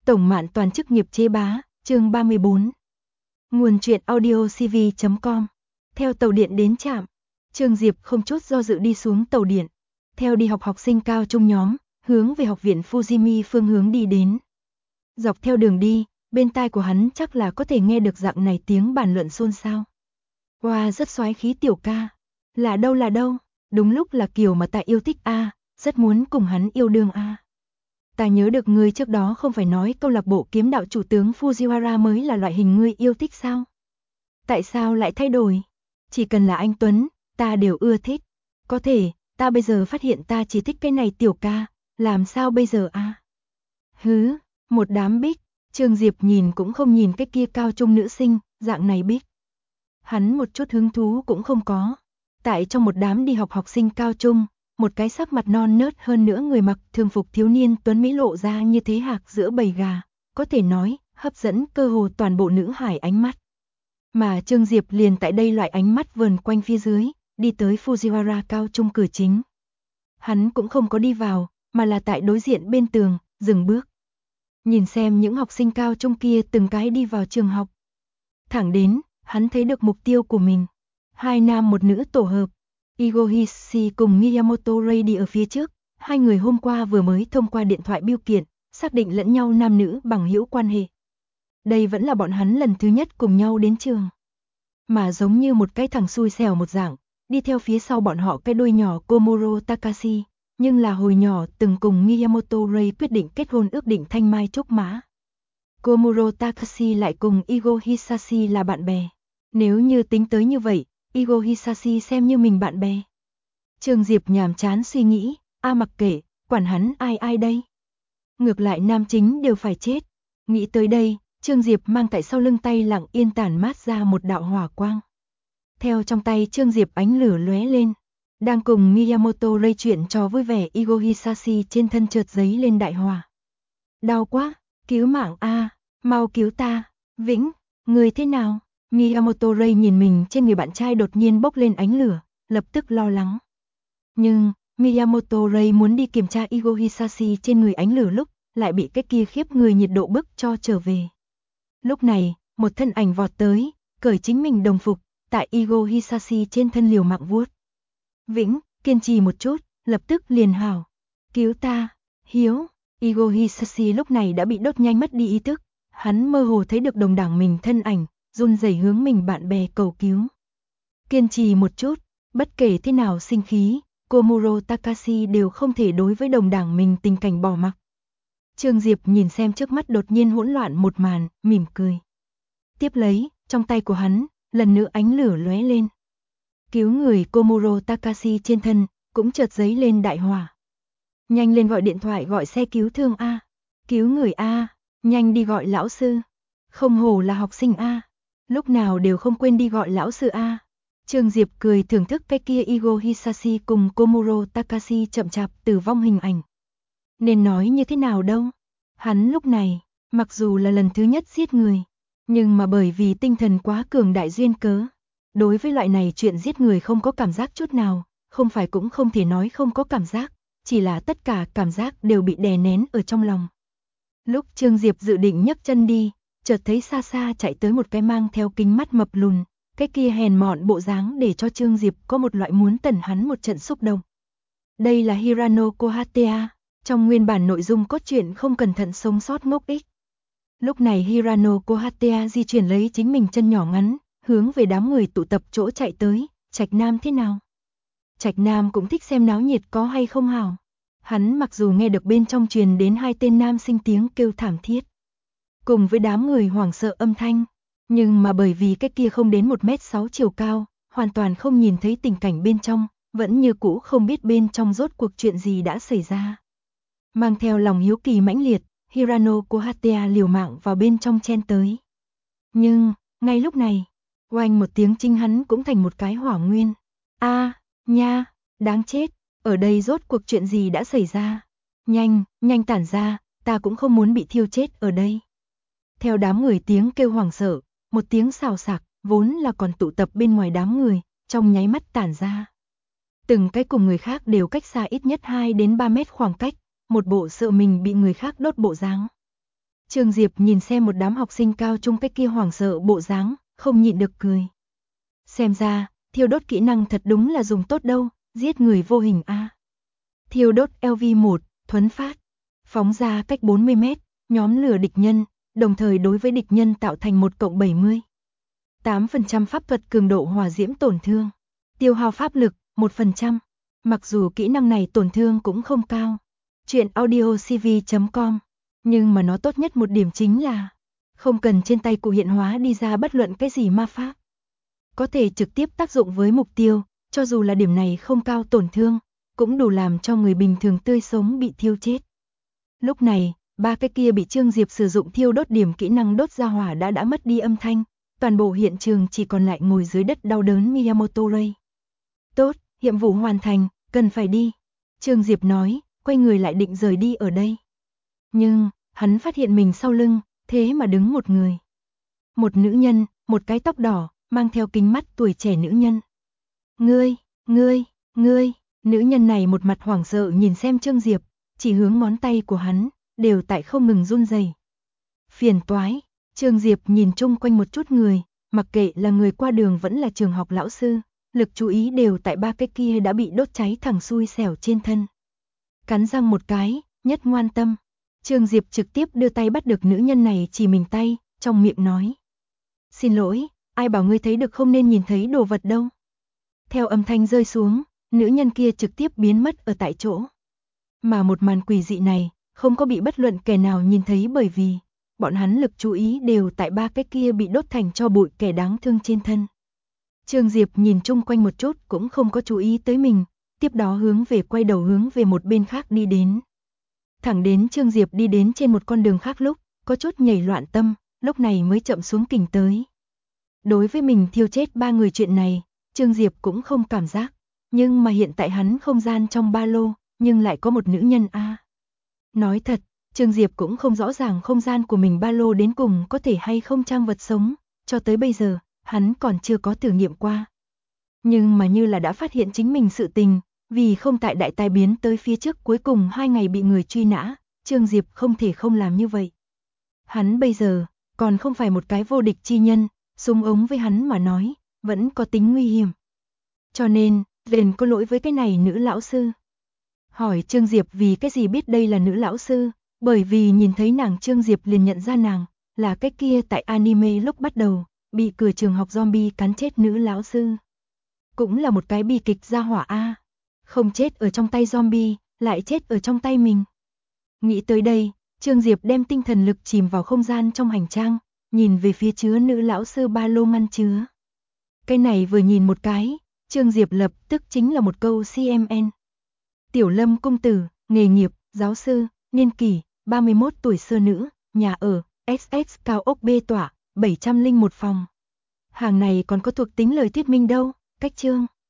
Tổng Mạn Toàn chức nghiệp chế bá, chương 34. Nguồn truyện audio cv.com. Theo tàu điện đến trạm, Trương Diệp không chút do dự đi xuống tàu điện. Theo đi học sinh cao trung nhóm, hướng về học viện Fujimi phương hướng đi đến. Dọc theo đường đi, bên tai của hắn chắc là có thể nghe được dạng này tiếng bàn luận xôn xao. Wow, rất soái khí tiểu ca. Là đâu, đúng lúc là kiểu mà ta yêu thích a, rất muốn cùng hắn yêu đương a. Ta nhớ được ngươi trước đó không phải nói câu lạc bộ kiếm đạo chủ tướng Fujiwara mới là loại hình ngươi yêu thích sao? Tại sao lại thay đổi? Chỉ cần là anh Tuấn, ta đều ưa thích. Có thể, ta bây giờ phát hiện ta chỉ thích cái này tiểu ca, làm sao bây giờ a? Hứ, một đám bích, Trương Diệp nhìn cũng không nhìn cái kia cao trung nữ sinh, dạng này bích. Hắn một chút hứng thú cũng không có. Tại trong một đám đi học sinh cao trung, một cái sắc mặt non nớt hơn nữa người mặc thường phục thiếu niên tuấn mỹ lộ ra như thế hạc giữa bầy gà, có thể nói, hấp dẫn cơ hồ toàn bộ nữ hải ánh mắt. Mà Trương Diệp liền tại đây loại ánh mắt vờn quanh phía dưới, đi tới Fujiwara cao trung cửa chính. Hắn cũng không có đi vào, mà là tại đối diện bên tường, dừng bước. Nhìn xem những học sinh cao trung kia từng cái đi vào trường học. Thẳng đến, hắn thấy được mục tiêu của mình. Hai nam một nữ tổ hợp. Igo Hishi cùng Miyamoto Ray đi ở phía trước, hai người hôm qua vừa mới thông qua điện thoại bưu kiện, xác định lẫn nhau nam nữ bằng hữu quan hệ. Đây vẫn là bọn hắn lần thứ nhất cùng nhau đến trường. Mà giống như một cái thằng xui xẻo một dạng, đi theo phía sau bọn họ cái đôi nhỏ Komuro Takashi, nhưng là hồi nhỏ từng cùng Miyamoto Ray quyết định kết hôn ước định thanh mai trúc mã. Komuro Takashi lại cùng Igo Hisashi là bạn bè. Nếu như tính tới như vậy, Igo Hisashi xem như mình bạn bè. Trương Diệp nhàm chán suy nghĩ, mặc kệ, quản hắn ai đây. Ngược lại nam chính đều phải chết. Nghĩ tới đây, Trương Diệp mang tại sau lưng tay lặng yên tản mát ra một đạo hỏa quang. Theo trong tay Trương Diệp ánh lửa lóe lên. Đang cùng Miyamoto Ray chuyện trò vui vẻ Igo Hisashi trên thân chợt giấy lên đại hỏa. Đau quá, cứu mạng a, mau cứu ta, Vĩnh, người thế nào? Miyamoto Ray nhìn mình trên người bạn trai đột nhiên bốc lên ánh lửa, lập tức lo lắng. Nhưng, Miyamoto Ray muốn đi kiểm tra Igo Hisashi trên người ánh lửa lúc, lại bị cái kia khiếp người nhiệt độ bức cho trở về. Lúc này, một thân ảnh vọt tới, cởi chính mình đồng phục, tại Igo Hisashi trên thân liều mạng vuốt. Vĩnh, kiên trì một chút, lập tức liền hảo. Cứu ta, Hiếu. Igo Hisashi lúc này đã bị đốt nhanh mất đi ý thức, hắn mơ hồ thấy được đồng đảng mình thân ảnh, run rẩy hướng mình bạn bè cầu cứu. Kiên trì một chút, bất kể thế nào sinh khí, Komuro Takashi đều không thể đối với đồng đảng mình tình cảnh bỏ mặc. Trương Diệp nhìn xem trước mắt đột nhiên hỗn loạn một màn, mỉm cười. Tiếp lấy, trong tay của hắn, lần nữa ánh lửa lóe lên. Cứu người Komuro Takashi trên thân, cũng chợt giấy lên đại hỏa. Nhanh lên gọi điện thoại gọi xe cứu thương a. Cứu người a, nhanh đi gọi lão sư. Không hổ là học sinh a, lúc nào đều không quên đi gọi lão sư a. Trương Diệp cười thưởng thức cái kia Igo Hisashi cùng Komuro Takashi chậm chạp tử vong hình ảnh. Nên nói như thế nào đâu? Hắn lúc này, mặc dù là lần thứ nhất giết người, nhưng mà bởi vì tinh thần quá cường đại duyên cớ, đối với loại này chuyện giết người không có cảm giác chút nào, không phải cũng không thể nói không có cảm giác, chỉ là tất cả cảm giác đều bị đè nén ở trong lòng. Lúc Trương Diệp dự định nhấc chân đi, chợt thấy xa xa chạy tới một cái mang theo kính mắt mập lùn, cái kia hèn mọn bộ dáng để cho Trương Diệp có một loại muốn tẩn hắn một trận xúc động. Đây là Hirano Kohatea, trong nguyên bản nội dung cốt truyện không cẩn thận sống sót ngốc ích. Lúc này Hirano Kohatea di chuyển lấy chính mình chân nhỏ ngắn, hướng về đám người tụ tập chỗ chạy tới, Trạch Nam thế nào? Trạch Nam cũng thích xem náo nhiệt có hay không hảo. Hắn mặc dù nghe được bên trong truyền đến hai tên nam sinh tiếng kêu thảm thiết, cùng với đám người hoảng sợ âm thanh, nhưng mà bởi vì cái kia không đến 1m6 chiều cao, hoàn toàn không nhìn thấy tình cảnh bên trong, vẫn như cũ không biết bên trong rốt cuộc chuyện gì đã xảy ra. Mang theo lòng hiếu kỳ mãnh liệt, Hirano Kohatea liều mạng vào bên trong chen tới. Nhưng, ngay lúc này, oanh một tiếng chính hắn cũng thành một cái hỏa nguyên. Nha, đáng chết, ở đây rốt cuộc chuyện gì đã xảy ra? Nhanh tản ra, ta cũng không muốn bị thiêu chết ở đây. Theo đám người tiếng kêu hoảng sợ, một tiếng xào xạc, vốn là còn tụ tập bên ngoài đám người, trong nháy mắt tản ra. Từng cái cùng người khác đều cách xa ít nhất 2 đến 3 mét khoảng cách, một bộ sợ mình bị người khác đốt bộ dáng. Trương Diệp nhìn xem một đám học sinh cao trung cái kia hoảng sợ bộ dáng, không nhịn được cười. Xem ra, thiêu đốt kỹ năng thật đúng là dùng tốt đâu, giết người vô hình a. Thiêu đốt LV1, thuấn phát, phóng ra cách 40 mét, nhóm lửa địch nhân, đồng thời đối với địch nhân tạo thành 1+70. 8% pháp thuật cường độ hỏa diễm tổn thương, tiêu hao pháp lực 1%. Mặc dù kỹ năng này tổn thương cũng không cao. Chuyện audiocv.com, nhưng mà nó tốt nhất một điểm chính là không cần trên tay cụ hiện hóa đi ra bất luận cái gì ma pháp. Có thể trực tiếp tác dụng với mục tiêu, cho dù là điểm này không cao tổn thương, cũng đủ làm cho người bình thường tươi sống bị thiêu chết. Lúc này, ba cái kia bị Trương Diệp sử dụng thiêu đốt điểm kỹ năng đốt ra hỏa đã mất đi âm thanh, toàn bộ hiện trường chỉ còn lại ngồi dưới đất đau đớn Miyamoto Ray. Tốt, nhiệm vụ hoàn thành, cần phải đi. Trương Diệp nói, quay người lại định rời đi ở đây. Nhưng, hắn phát hiện mình sau lưng, thế mà đứng một người. Một nữ nhân, một cái tóc đỏ, mang theo kính mắt tuổi trẻ nữ nhân. Ngươi, nữ nhân này một mặt hoảng sợ nhìn xem Trương Diệp, chỉ hướng ngón tay của hắn, đều tại không ngừng run rẩy. Phiền toái, Trương Diệp nhìn chung quanh một chút người, mặc kệ là người qua đường vẫn là trường học lão sư, lực chú ý đều tại ba cái kia đã bị đốt cháy thẳng xui xẻo trên thân. Cắn răng một cái, nhất ngoan tâm. Trương Diệp trực tiếp đưa tay bắt được nữ nhân này chỉ mình tay, trong miệng nói. Xin lỗi, ai bảo ngươi thấy được không nên nhìn thấy đồ vật đâu. Theo âm thanh rơi xuống, nữ nhân kia trực tiếp biến mất ở tại chỗ. Mà một màn quỷ dị này, không có bị bất luận kẻ nào nhìn thấy bởi vì bọn hắn lực chú ý đều tại ba cái kia bị đốt thành tro bụi kẻ đáng thương trên thân. Trương Diệp nhìn chung quanh một chút cũng không có chú ý tới mình, tiếp đó quay đầu hướng về một bên khác đi đến. Thẳng đến Trương Diệp đi đến trên một con đường khác lúc, có chút nhảy loạn tâm, lúc này mới chậm xuống kình tới. Đối với mình thiêu chết 3 người chuyện này, Trương Diệp cũng không cảm giác, nhưng mà hiện tại hắn không gian trong ba lô, nhưng lại có một nữ nhân a. Nói thật, Trương Diệp cũng không rõ ràng không gian của mình ba lô đến cùng có thể hay không trang vật sống, cho tới bây giờ, hắn còn chưa có thử nghiệm qua. Nhưng mà như là đã phát hiện chính mình sự tình, vì không tại đại tai biến tới phía trước cuối cùng 2 ngày bị người truy nã, Trương Diệp không thể không làm như vậy. Hắn bây giờ, còn không phải một cái vô địch chi nhân, súng ống với hắn mà nói, vẫn có tính nguy hiểm. Cho nên, liền có lỗi với cái này nữ lão sư. Hỏi Trương Diệp vì cái gì biết đây là nữ lão sư, bởi vì nhìn thấy nàng Trương Diệp liền nhận ra nàng, là cái kia tại anime lúc bắt đầu, bị cửa trường học zombie cắn chết nữ lão sư. Cũng là một cái bi kịch gia hỏa a, không chết ở trong tay zombie, lại chết ở trong tay mình. Nghĩ tới đây, Trương Diệp đem tinh thần lực chìm vào không gian trong hành trang, nhìn về phía chứa nữ lão sư ba lô ngăn chứa. Cái này vừa nhìn một cái, Trương Diệp lập tức chính là một câu CMN. Tiểu Lâm công tử, nghề nghiệp, giáo sư, niên kỷ, 31 tuổi sơ nữ, nhà ở, XX cao ốc B tỏa, 701 phòng. Hàng này còn có thuộc tính lời thuyết minh đâu, cách chương.